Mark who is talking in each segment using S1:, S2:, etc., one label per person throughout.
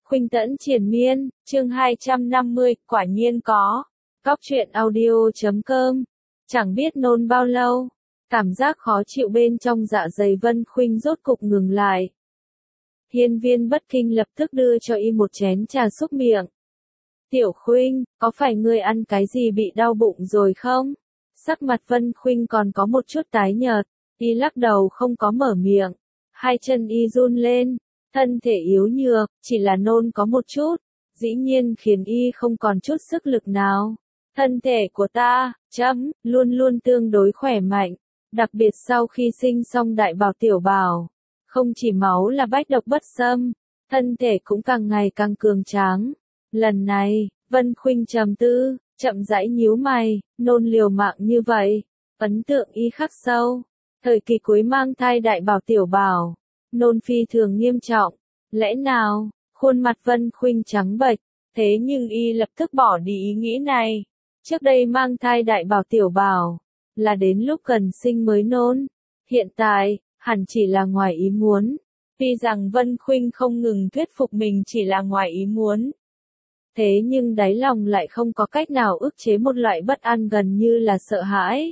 S1: Khuynh Tẫn Triền Miên, chương 250, quả nhiên có. Góc truyện audio.com. Chẳng biết nôn bao lâu, cảm giác khó chịu bên trong dạ dày Vân Khuynh rốt cục ngừng lại. Hiên Viên Bất Kinh lập tức đưa cho y một chén trà xúc miệng. Tiểu Khuynh, có phải ngươi ăn cái gì bị đau bụng rồi không? Sắc mặt Vân Khuynh còn có một chút tái nhợt, y lắc đầu không có mở miệng. Hai chân y run lên, thân thể yếu nhược, chỉ là nôn có một chút, dĩ nhiên khiến y không còn chút sức lực nào. Thân thể của ta, luôn luôn tương đối khỏe mạnh, đặc biệt sau khi sinh xong đại bảo tiểu bảo. Không chỉ máu là bách độc bất xâm, thân thể cũng càng ngày càng cường tráng. Lần này, Vân Khuynh trầm tư, chậm rãi nhíu mày, nôn liều mạng như vậy, ấn tượng y khắc sâu. Thời kỳ cuối mang thai đại bảo tiểu bảo, nôn phi thường nghiêm trọng, lẽ nào, khuôn mặt Vân Khuynh trắng bệch, thế nhưng y lập tức bỏ đi ý nghĩ này. Trước đây mang thai đại bảo tiểu bảo, là đến lúc cần sinh mới nôn, hiện tại, hẳn chỉ là ngoài ý muốn. Tuy rằng Vân Khuynh không ngừng thuyết phục mình chỉ là ngoài ý muốn. Thế nhưng đáy lòng lại không có cách nào ức chế một loại bất an gần như là sợ hãi.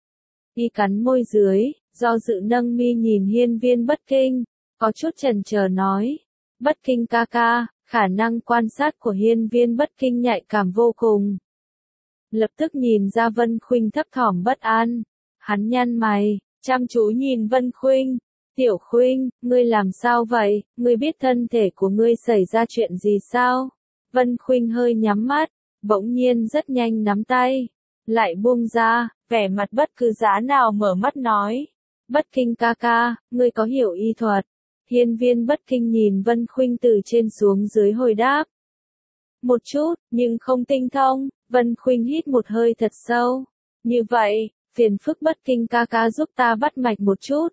S1: Y cắn môi dưới, do dự nâng mi nhìn Hiên Viên Bất Kinh, có chút chần chờ nói. Bất Kinh ca ca, khả năng quan sát của Hiên Viên Bất Kinh nhạy cảm vô cùng. Lập tức nhìn ra Vân Khuynh thấp thỏm bất an. Hắn nhăn mày, chăm chú nhìn Vân Khuynh. Tiểu Khuynh, ngươi làm sao vậy, ngươi biết thân thể của ngươi xảy ra chuyện gì sao? Vân Khuynh hơi nhắm mắt, bỗng nhiên rất nhanh nắm tay, lại buông ra, vẻ mặt bất cứ giá nào mở mắt nói. Bất Kinh ca ca, ngươi có hiểu y thuật? Hiên Viên Bất Kinh nhìn Vân Khuynh từ trên xuống dưới hồi đáp. Một chút, nhưng không tinh thông. Vân Khuynh hít một hơi thật sâu. Như vậy, phiền phức Bất Kinh ca ca giúp ta bắt mạch một chút.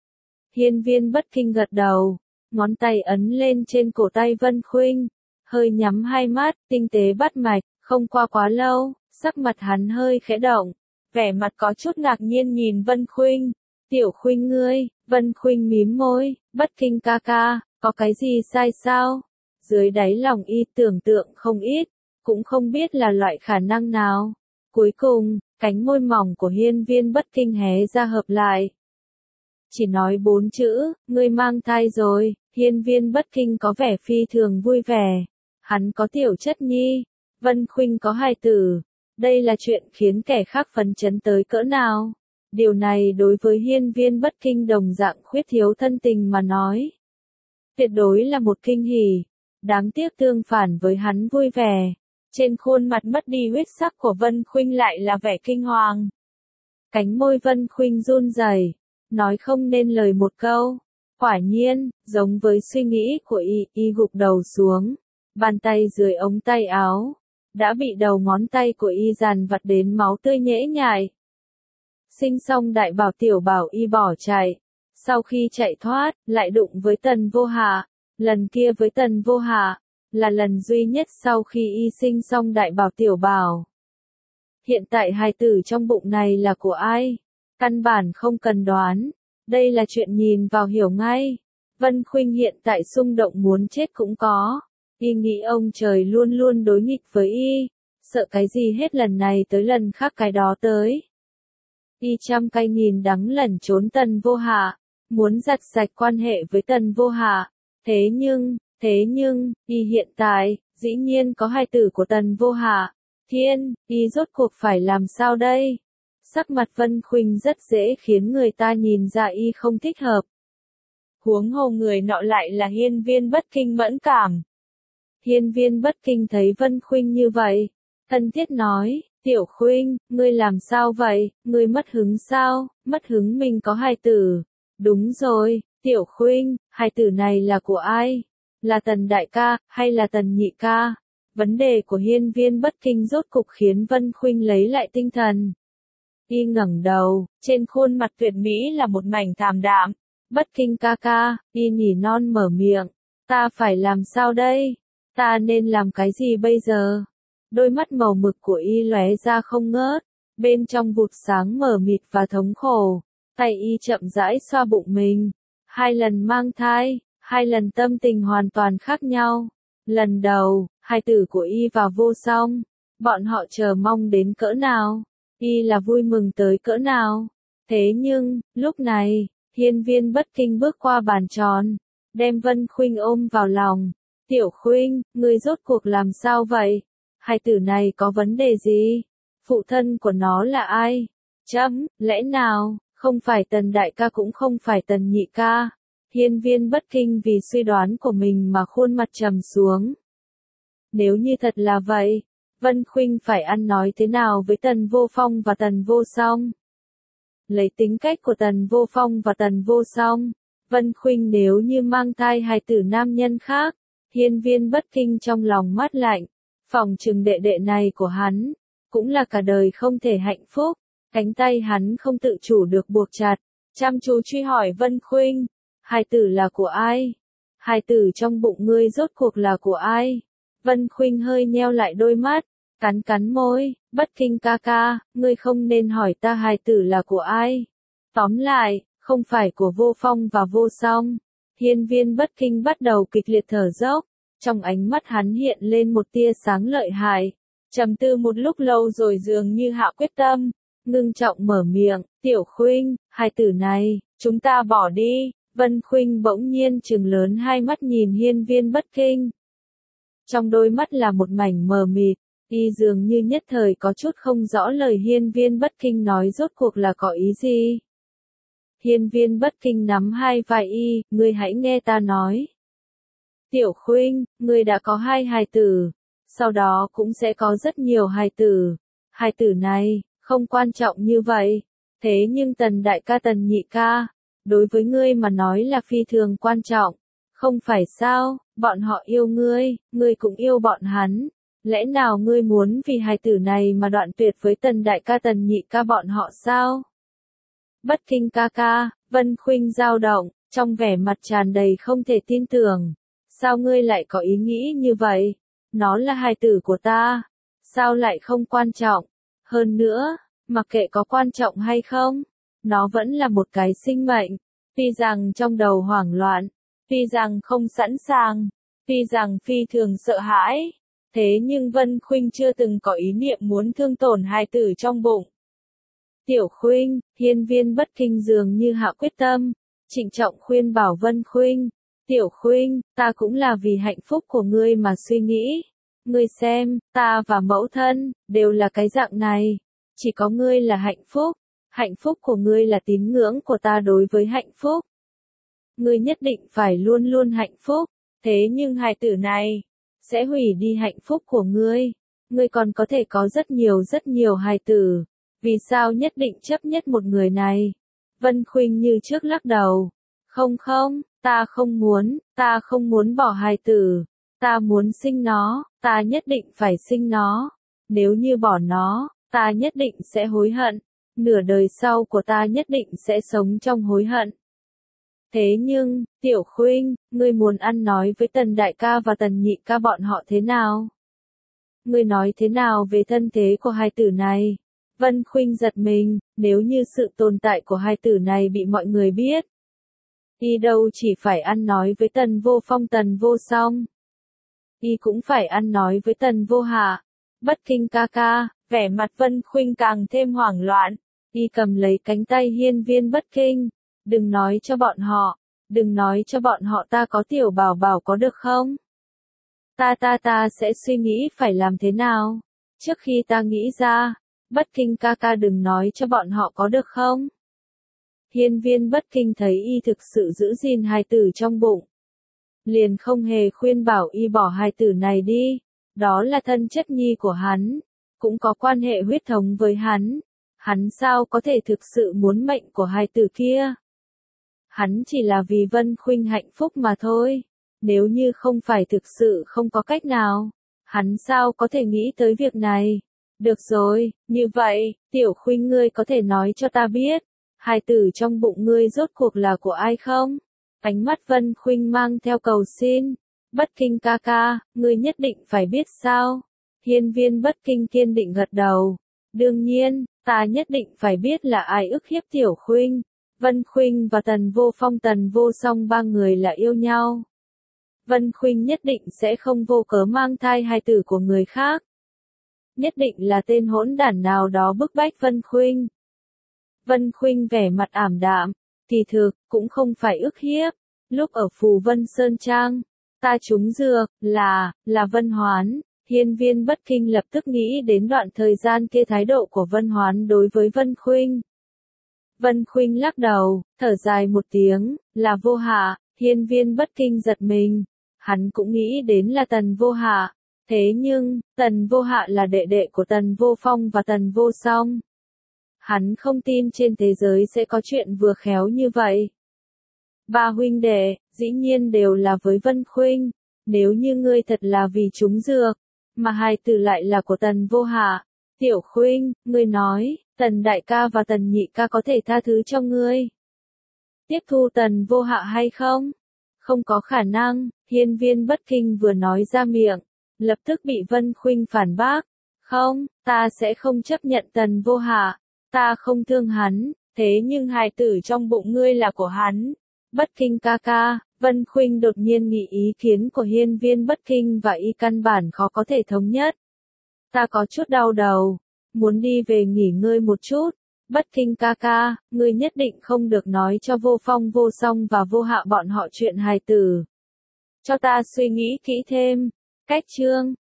S1: Hiên Viên Bất Kinh gật đầu, ngón tay ấn lên trên cổ tay Vân Khuynh, hơi nhắm hai mắt, tinh tế bắt mạch. Không qua quá lâu, sắc mặt hắn hơi khẽ động, vẻ mặt có chút ngạc nhiên nhìn Vân Khuynh. Tiểu Khuynh ngươi, Vân Khuynh mím môi, Bất Kinh ca ca, có cái gì sai sao? Dưới đáy lòng y tưởng tượng không ít, cũng không biết là loại khả năng nào. Cuối cùng, cánh môi mỏng của Hiên Viên Bất Kinh hé ra hợp lại. Chỉ nói 4 chữ, ngươi mang thai rồi. Hiên Viên Bất Kinh có vẻ phi thường vui vẻ. Hắn có tiểu chất nhi, Vân Khuynh có hài tử. Đây là chuyện khiến kẻ khác phấn chấn tới cỡ nào. Điều này đối với Hiên Viên Bất Kinh đồng dạng khuyết thiếu thân tình mà nói, tuyệt đối là một kinh hỉ. Đáng tiếc tương phản với hắn vui vẻ, trên khuôn mặt mất đi huyết sắc của Vân Khuynh lại là vẻ kinh hoàng. Cánh môi Vân Khuynh run rẩy, nói không nên lời một câu. Quả nhiên, giống với suy nghĩ của y gục đầu xuống, bàn tay dưới ống tay áo đã bị đầu ngón tay của y dàn vặt đến máu tươi nhễ nhại. Sinh xong đại bảo tiểu bảo y bỏ chạy, sau khi chạy thoát, lại đụng với Tần Vô Hạ. Lần kia với Tần Vô Hạ, là lần duy nhất sau khi y sinh xong đại bảo tiểu bảo. Hiện tại hài tử trong bụng này là của ai? Căn bản không cần đoán, đây là chuyện nhìn vào hiểu ngay. Vân Khuynh hiện tại xung động muốn chết cũng có. Y nghĩ ông trời luôn luôn đối nghịch với y, sợ cái gì hết lần này tới lần khác cái đó tới. Y trăm cay nghìn đắng lẩn trốn Tần Vô Hạ, muốn giặt sạch quan hệ với Tần Vô Hạ. Thế nhưng, y hiện tại, dĩ nhiên có hài tử của Tần Vô Hạ. Thiên, y rốt cuộc phải làm sao đây? Sắc mặt Vân Khuynh rất dễ khiến người ta nhìn ra y không thích hợp. Huống hồ người nọ lại là Hiên Viên Bất Kinh mẫn cảm. Hiên Viên Bất Kinh thấy Vân Khuynh như vậy, thân thiết nói, Tiểu Khuynh, ngươi làm sao vậy, ngươi mất hứng sao? Mất hứng mình có hài tử. Đúng rồi, Tiểu Khuynh, hài tử này là của ai? Là Tần đại ca, hay là Tần nhị ca? Vấn đề của Hiên Viên Bất Kinh rốt cục khiến Vân Khuynh lấy lại tinh thần. Y ngẩng đầu, trên khuôn mặt tuyệt mỹ là một mảnh thảm đạm. Bất Kinh ca ca, y nỉ non mở miệng. Ta phải làm sao đây? Ta nên làm cái gì bây giờ? Đôi mắt màu mực của y lóe ra không ngớt, bên trong vụt sáng mờ mịt và thống khổ. Tay y chậm rãi xoa bụng mình. 2 lần mang thai, 2 lần tâm tình hoàn toàn khác nhau. Lần đầu, hài tử của y vào vô song, bọn họ chờ mong đến cỡ nào, y là vui mừng tới cỡ nào. Thế nhưng, lúc này, Hiên Viên Bất Kinh bước qua bàn tròn, đem Vân Khuynh ôm vào lòng. Tiểu Khuynh, ngươi rốt cuộc làm sao vậy? Hài tử này có vấn đề gì? Phụ thân của nó là ai? Chấm, lẽ nào, không phải Tần đại ca cũng không phải Tần nhị ca? Hiên Viên Bất Kinh vì suy đoán của mình mà khuôn mặt trầm xuống. Nếu như thật là vậy, Vân Khuynh phải ăn nói thế nào với Tần Vô Phong và Tần Vô Song? Lấy tính cách của Tần Vô Phong và Tần Vô Song, Vân Khuynh nếu như mang thai hài tử nam nhân khác, Hiên Viên Bất Kinh trong lòng mát lạnh, phỏng chừng đệ đệ này của hắn, cũng là cả đời không thể hạnh phúc, cánh tay hắn không tự chủ được buộc chặt, chăm chú truy hỏi Vân Khuynh, hài tử là của ai? Hài tử trong bụng ngươi rốt cuộc là của ai? Vân Khuynh hơi nheo lại đôi mắt, cắn cắn môi, Bất Kinh ca ca, ngươi không nên hỏi ta hài tử là của ai. Tóm lại, không phải của Vô Phong và Vô Song. Hiên Viên Bất Kinh bắt đầu kịch liệt thở dốc, trong ánh mắt hắn hiện lên một tia sáng lợi hại. Trầm tư một lúc lâu rồi dường như hạ quyết tâm, ngưng trọng mở miệng, Tiểu Khuynh, hài tử này, chúng ta bỏ đi. Vân Khuynh bỗng nhiên trừng lớn hai mắt nhìn Hiên Viên Bất Kinh. Trong đôi mắt là một mảnh mờ mịt, y dường như nhất thời có chút không rõ lời Hiên Viên Bất Kinh nói rốt cuộc là có ý gì. Hiên Viên Bất Kinh nắm hai vai y, ngươi hãy nghe ta nói. Tiểu Khuynh, ngươi đã có hai hài tử, sau đó cũng sẽ có rất nhiều hài tử. Hài tử này, không quan trọng như vậy, thế nhưng Tần đại ca Tần nhị ca, đối với ngươi mà nói là phi thường quan trọng, không phải sao? Bọn họ yêu ngươi cũng yêu bọn hắn. Lẽ nào ngươi muốn vì hài tử này mà đoạn tuyệt với Tần đại ca Tần nhị ca bọn họ sao? Bất Kinh ca ca, Vân Khuynh dao động, trong vẻ mặt tràn đầy không thể tin tưởng. Sao ngươi lại có ý nghĩ như vậy? Nó là hài tử của ta. Sao lại không quan trọng? Hơn nữa, mặc kệ có quan trọng hay không, nó vẫn là một cái sinh mệnh. Tuy rằng trong đầu hoảng loạn, tuy rằng không sẵn sàng, tuy rằng phi thường sợ hãi, thế nhưng Vân Khuynh chưa từng có ý niệm muốn thương tổn hài tử trong bụng. Tiểu Khuynh, Hiên Viên Bất Kinh dường như hạ quyết tâm, trịnh trọng khuyên bảo Vân Khuynh, Tiểu Khuynh, ta cũng là vì hạnh phúc của ngươi mà suy nghĩ. Ngươi xem, ta và mẫu thân, đều là cái dạng này. Chỉ có ngươi là hạnh phúc của ngươi là tín ngưỡng của ta đối với hạnh phúc. Ngươi nhất định phải luôn luôn hạnh phúc, thế nhưng hài tử này, sẽ hủy đi hạnh phúc của ngươi. Ngươi còn có thể có rất nhiều hài tử. Vì sao nhất định chấp nhất một người này? Vân Khuynh như trước lắc đầu. Không, ta không muốn bỏ hài tử. Ta muốn sinh nó, ta nhất định phải sinh nó. Nếu như bỏ nó, ta nhất định sẽ hối hận. Nửa đời sau của ta nhất định sẽ sống trong hối hận. Thế nhưng, Tiểu Khuynh, ngươi muốn ăn nói với Tần đại ca và Tần nhị ca bọn họ thế nào? Ngươi nói thế nào về thân thế của hài tử này? Vân Khuynh giật mình, nếu như sự tồn tại của hài tử này bị mọi người biết. Y đâu chỉ phải ăn nói với Tần Vô Phong Tần Vô Song. Y cũng phải ăn nói với Tần Vô Hạ. Bất Kinh ca ca, vẻ mặt Vân Khuynh càng thêm hoảng loạn. Y cầm lấy cánh tay Hiên Viên Bất Kinh. Đừng nói cho bọn họ ta có tiểu bảo bảo có được không? Ta sẽ suy nghĩ phải làm thế nào? Trước khi ta nghĩ ra, Bất Kinh ca ca đừng nói cho bọn họ có được không? Hiên Viên Bất Kinh thấy y thực sự giữ gìn hài tử trong bụng. Liền không hề khuyên bảo y bỏ hài tử này đi. Đó là thân chất nhi của hắn. Cũng có quan hệ huyết thống với hắn. Hắn sao có thể thực sự muốn mệnh của hài tử kia? Hắn chỉ là vì Vân Khuynh hạnh phúc mà thôi. Nếu như không phải thực sự không có cách nào, hắn sao có thể nghĩ tới việc này? Được rồi, như vậy, Tiểu Khuynh ngươi có thể nói cho ta biết, hài tử trong bụng ngươi rốt cuộc là của ai không? Ánh mắt Vân Khuynh mang theo cầu xin. Bất Kinh ca ca, ngươi nhất định phải biết sao? Hiên Viên Bất Kinh kiên định gật đầu. Đương nhiên, ta nhất định phải biết là ai ức hiếp Tiểu Khuynh. Vân Khuynh và Tần Vô Phong Tần Vô Song ba người là yêu nhau. Vân Khuynh nhất định sẽ không vô cớ mang thai hài tử của người khác. Nhất định là tên hỗn đản nào đó bức bách Vân Khuynh. Vân Khuynh vẻ mặt ảm đạm, kỳ thực, cũng không phải ức hiếp. Lúc ở Phù Vân Sơn Trang, ta trúng dược, là Vân Hoán. Hiên Viên Bất Kinh lập tức nghĩ đến đoạn thời gian kia thái độ của Vân Hoán đối với Vân Khuynh. Vân Khuynh lắc đầu, thở dài một tiếng, là Vô Hạ. Hiên Viên Bất Kinh giật mình. Hắn cũng nghĩ đến là Tần Vô Hạ. Thế nhưng, Tần Vô Hạ là đệ đệ của Tần Vô Phong và Tần Vô Song. Hắn không tin trên thế giới sẽ có chuyện vừa khéo như vậy. Ba huynh đệ, dĩ nhiên đều là với Vân Khuynh. Nếu như ngươi thật là vì trúng dược, mà hài tử lại là của Tần Vô Hạ. Tiểu Khuynh, ngươi nói, Tần đại ca và Tần nhị ca có thể tha thứ cho ngươi. Tiếp thu Tần Vô Hạ hay không? Không có khả năng. Hiên Viên Bất Kinh vừa nói ra miệng, lập tức bị Vân Khuynh phản bác. Không, ta sẽ không chấp nhận Tần Vô Hạ. Ta không thương hắn, thế nhưng hài tử trong bụng ngươi là của hắn. Bất Kinh ca ca, Vân Khuynh đột nhiên nghĩ ý kiến của Hiên Viên Bất Kinh và y căn bản khó có thể thống nhất. Ta có chút đau đầu, muốn đi về nghỉ ngơi một chút. Bất Kinh ca ca, ngươi nhất định không được nói cho Vô Phong Vô Song và Vô Hạ bọn họ chuyện hài tử. Cho ta suy nghĩ kỹ thêm. Cách chương